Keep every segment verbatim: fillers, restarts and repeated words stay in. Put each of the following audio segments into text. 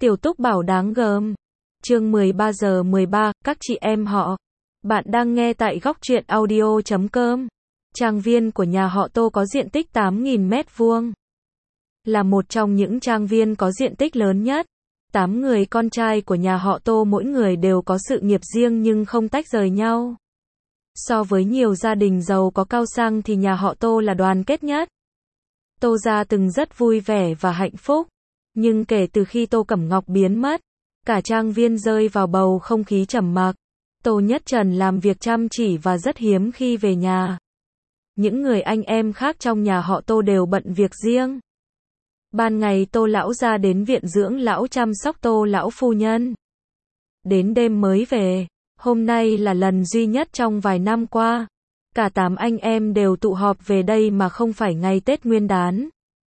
Tiểu Túc Bảo đáng gờm. Chương mười ba giờ mười ba, các chị em họ. Bạn đang nghe tại góc truyện audio chấm com. Trang viên của nhà họ Tô có diện tích tám nghìn mét vuông. Là một trong những trang viên có diện tích lớn nhất. Tám người con trai của nhà họ Tô mỗi người đều có sự nghiệp riêng nhưng không tách rời nhau. So với nhiều gia đình giàu có cao sang thì nhà họ Tô là đoàn kết nhất. Tô gia từng rất vui vẻ và hạnh phúc. Nhưng kể từ khi Tô Cẩm Ngọc biến mất, cả trang viên rơi vào bầu không khí trầm mặc. Tô Nhất Trần làm việc chăm chỉ và rất hiếm khi về nhà. Những người anh em khác trong nhà họ Tô đều bận việc riêng. Ban ngày Tô lão gia đến viện dưỡng lão chăm sóc Tô lão phu nhân. Đến đêm mới về. Hôm nay là lần duy nhất trong vài năm qua. Cả tám anh em đều tụ họp về đây mà không phải ngày Tết Nguyên đán.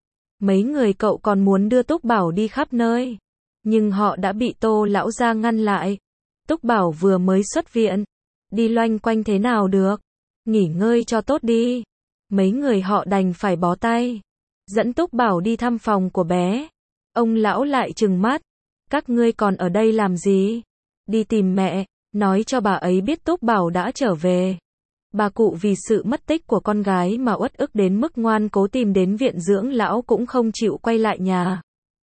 Mấy người cậu còn muốn đưa Túc Bảo đi khắp nơi. Nhưng họ đã bị Tô lão gia ngăn lại. Túc Bảo vừa mới xuất viện. Đi loanh quanh thế nào được. Nghỉ ngơi cho tốt đi. Mấy người họ đành phải bó tay. Dẫn Túc Bảo đi thăm phòng của bé. Ông lão lại trừng mắt. Các ngươi còn ở đây làm gì? Đi tìm mẹ. Nói cho bà ấy biết Túc Bảo đã trở về. Bà cụ vì sự mất tích của con gái mà uất ức đến mức ngoan cố tìm đến viện dưỡng lão cũng không chịu quay lại nhà.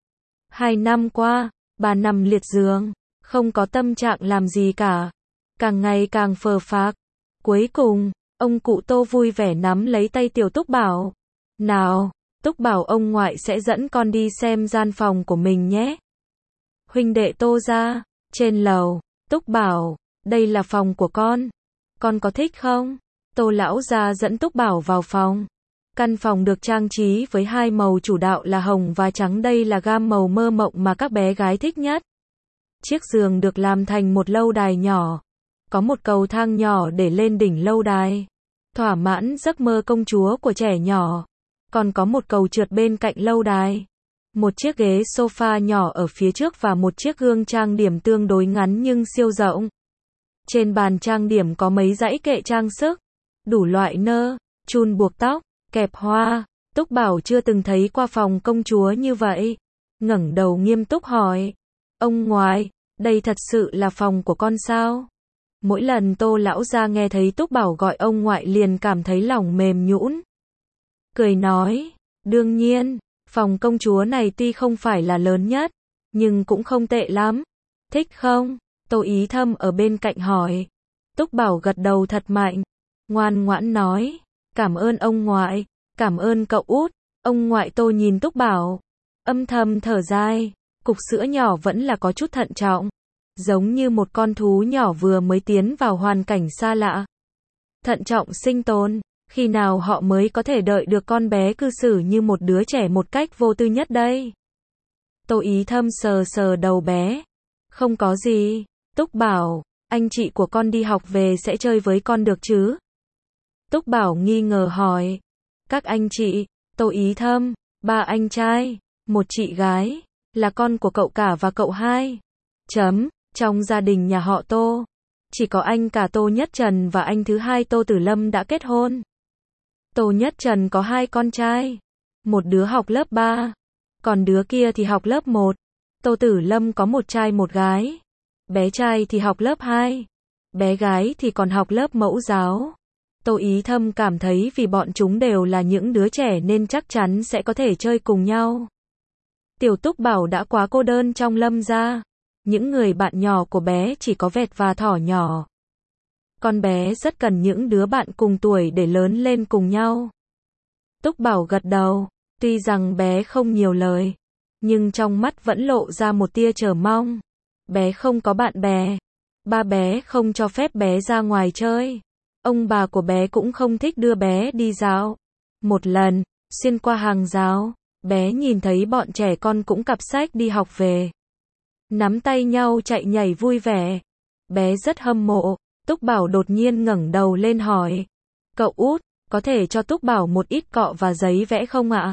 Hai năm qua, bà nằm liệt giường, không có tâm trạng làm gì cả. Càng ngày càng phờ phạc. Cuối cùng, ông cụ Tô vui vẻ nắm lấy tay tiểu Túc Bảo. Nào, Túc Bảo ông ngoại sẽ dẫn con đi xem gian phòng của mình nhé. Huynh đệ Tô ra, trên lầu, Túc Bảo, đây là phòng của con. Con có thích không? Tô lão gia dẫn Túc Bảo vào phòng. Căn phòng được trang trí với hai màu chủ đạo là hồng và trắng, đây là gam màu mơ mộng mà các bé gái thích nhất. Chiếc giường được làm thành một lâu đài nhỏ. Có một cầu thang nhỏ để lên đỉnh lâu đài. Thỏa mãn giấc mơ công chúa của trẻ nhỏ. Còn có một cầu trượt bên cạnh lâu đài. Một chiếc ghế sofa nhỏ ở phía trước và một chiếc gương trang điểm tương đối ngắn nhưng siêu rộng. Trên bàn trang điểm có mấy dãy kệ trang sức, đủ loại nơ, chun buộc tóc, kẹp hoa. Túc Bảo chưa từng thấy qua phòng công chúa như vậy. Ngẩng đầu nghiêm túc hỏi. Ông ngoại, đây thật sự là phòng của con sao? Mỗi lần Tô lão gia nghe thấy Túc Bảo gọi ông ngoại liền cảm thấy lòng mềm nhũn. Cười nói, đương nhiên, phòng công chúa này tuy không phải là lớn nhất, nhưng cũng không tệ lắm. Thích không? Tô Ý Thâm ở bên cạnh hỏi. Túc Bảo gật đầu thật mạnh, ngoan ngoãn nói, cảm ơn ông ngoại, cảm ơn cậu út. Ông ngoại Tô nhìn Túc Bảo, âm thầm thở dài, cục sữa nhỏ vẫn là có chút thận trọng, giống như một con thú nhỏ vừa mới tiến vào hoàn cảnh xa lạ. Thận trọng sinh tồn, khi nào họ mới có thể đợi được con bé cư xử như một đứa trẻ một cách vô tư nhất đây? Tô Ý Thâm sờ sờ đầu bé, không có gì. Túc Bảo, anh chị của con đi học về sẽ chơi với con được chứ? Túc Bảo nghi ngờ hỏi. Các anh chị, Tô Ý Thâm, ba anh trai, một chị gái, là con của cậu cả và cậu hai. Chấm, trong gia đình nhà họ Tô, chỉ có anh cả Tô Nhất Trần và anh thứ hai Tô Tử Lâm đã kết hôn. Tô Nhất Trần có hai con trai, một đứa học lớp ba, còn đứa kia thì học lớp một. Tô Tử Lâm có một trai một gái. Bé trai thì học lớp hai, bé gái thì còn học lớp mẫu giáo. Tô Ý Thâm cảm thấy vì bọn chúng đều là những đứa trẻ nên chắc chắn sẽ có thể chơi cùng nhau. Tiểu Túc Bảo đã quá cô đơn trong Lâm gia. Những người bạn nhỏ của bé chỉ có vẹt và thỏ nhỏ. Con bé rất cần những đứa bạn cùng tuổi để lớn lên cùng nhau. Túc Bảo gật đầu, tuy rằng bé không nhiều lời, nhưng trong mắt vẫn lộ ra một tia chờ mong. Bé không có bạn bè. Ba bé không cho phép bé ra ngoài chơi. Ông bà của bé cũng không thích đưa bé đi dạo. Một lần, xuyên qua hàng rào, bé nhìn thấy bọn trẻ con cũng cặp sách đi học về. Nắm tay nhau chạy nhảy vui vẻ. Bé rất hâm mộ. Túc Bảo đột nhiên ngẩng đầu lên hỏi. Cậu út, có thể cho Túc Bảo một ít cọ và giấy vẽ không ạ?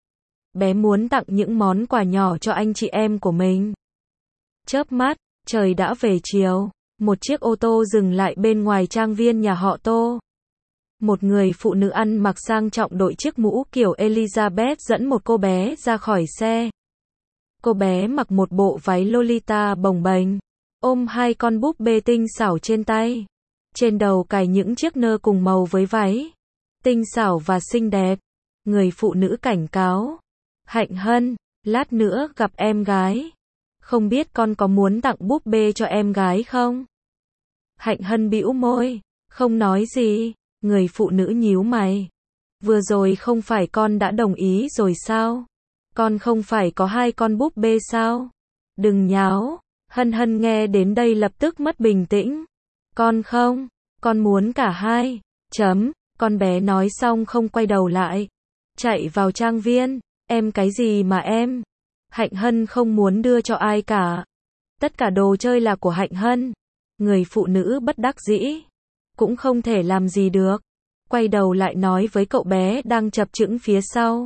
Bé muốn tặng những món quà nhỏ cho anh chị em của mình. Chớp mắt, trời đã về chiều, một chiếc ô tô dừng lại bên ngoài trang viên nhà họ Tô. Một người phụ nữ ăn mặc sang trọng đội chiếc mũ kiểu Elizabeth dẫn một cô bé ra khỏi xe. Cô bé mặc một bộ váy Lolita bồng bềnh, ôm hai con búp bê tinh xảo trên tay. Trên đầu cài những chiếc nơ cùng màu với váy. Tinh xảo và xinh đẹp. Người phụ nữ cảnh cáo. Hạnh Hân, lát nữa gặp em gái. Không biết con có muốn tặng búp bê cho em gái không? Hạnh Hân bĩu môi, không nói gì. Người phụ nữ nhíu mày. Vừa rồi không phải con đã đồng ý rồi sao? Con không phải có hai con búp bê sao? Đừng nháo. Hân Hân nghe đến đây lập tức mất bình tĩnh. Con không, con muốn cả hai. Chấm, con bé nói xong không quay đầu lại. Chạy vào trang viên. Em cái gì mà em? Hạnh Hân không muốn đưa cho ai cả. Tất cả đồ chơi là của Hạnh Hân. Người phụ nữ bất đắc dĩ. Cũng không thể làm gì được. Quay đầu lại nói với cậu bé đang chập chững phía sau.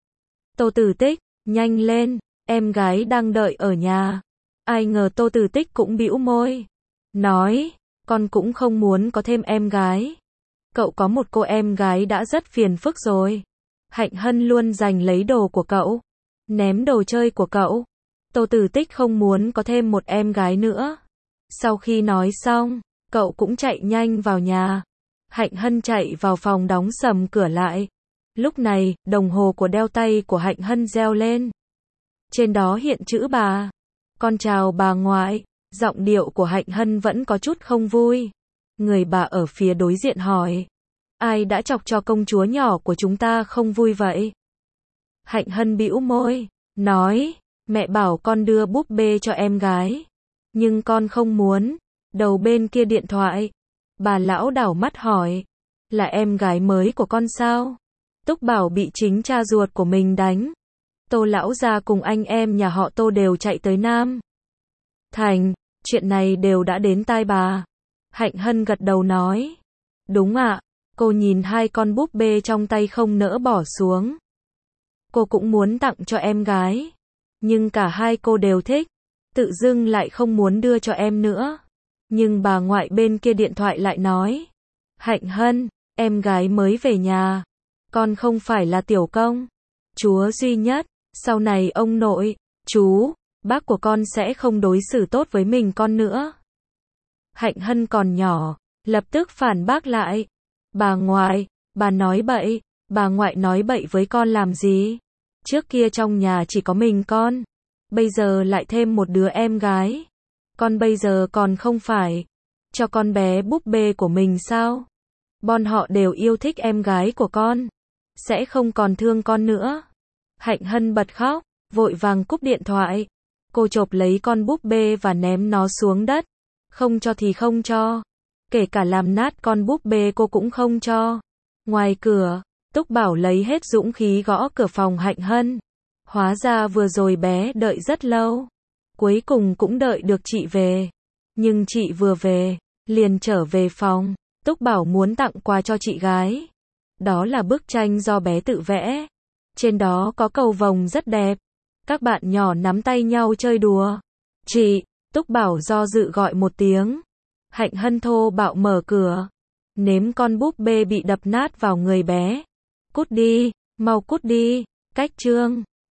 Tô Tử Tích, nhanh lên, em gái đang đợi ở nhà. Ai ngờ Tô Tử Tích cũng bĩu môi. Nói, con cũng không muốn có thêm em gái. Cậu có một cô em gái đã rất phiền phức rồi. Hạnh Hân luôn giành lấy đồ của cậu. Ném đồ chơi của cậu. Tô Tử Tích không muốn có thêm một em gái nữa. Sau khi nói xong, cậu cũng chạy nhanh vào nhà. Hạnh Hân chạy vào phòng đóng sầm cửa lại. Lúc này, đồng hồ của đeo tay của Hạnh Hân reo lên. Trên đó hiện chữ bà. Con chào bà ngoại. Giọng điệu của Hạnh Hân vẫn có chút không vui. Người bà ở phía đối diện hỏi. Ai đã chọc cho công chúa nhỏ của chúng ta không vui vậy? Hạnh Hân bĩu môi, nói, mẹ bảo con đưa búp bê cho em gái. Nhưng con không muốn. Đầu bên kia điện thoại. Bà lão đảo mắt hỏi. Là em gái mới của con sao? Túc Bảo bị chính cha ruột của mình đánh. Tô lão gia cùng anh em nhà họ Tô đều chạy tới Nam Thành. Chuyện này đều đã đến tai bà. Hạnh Hân gật đầu nói. Đúng ạ. Cô nhìn hai con búp bê trong tay không nỡ bỏ xuống. Cô cũng muốn tặng cho em gái. Nhưng cả hai cô đều thích. Tự dưng lại không muốn đưa cho em nữa. Nhưng bà ngoại bên kia điện thoại lại nói. Hạnh Hân, em gái mới về nhà. Con không phải là tiểu công chúa duy nhất. Sau này ông nội, chú, bác của con sẽ không đối xử tốt với mình con nữa. Hạnh Hân còn nhỏ, lập tức phản bác lại. Bà ngoại, bà nói bậy. Bà ngoại nói bậy với con làm gì? Trước kia trong nhà chỉ có mình con. Bây giờ lại thêm một đứa em gái. Con bây giờ còn không phải cho con bé búp bê của mình sao? Bọn họ đều yêu thích em gái của con. Sẽ không còn thương con nữa. Hạnh Hân bật khóc, vội vàng cúp điện thoại. Cô chộp lấy con búp bê và ném nó xuống đất. Không cho thì không cho. Kể cả làm nát con búp bê cô cũng không cho. Ngoài cửa, Túc Bảo lấy hết dũng khí gõ cửa phòng Hạnh Hân. Hóa ra vừa rồi bé đợi rất lâu. Cuối cùng cũng đợi được chị về. Nhưng chị vừa về, liền trở về phòng. Túc Bảo muốn tặng quà cho chị gái. Đó là bức tranh do bé tự vẽ. Trên đó có cầu vồng rất đẹp. Các bạn nhỏ nắm tay nhau chơi đùa. Chị, Túc Bảo do dự gọi một tiếng. Hạnh Hân thô bạo mở cửa. Ném con búp bê bị đập nát vào người bé. Cút đi, mau cút đi, cách chương.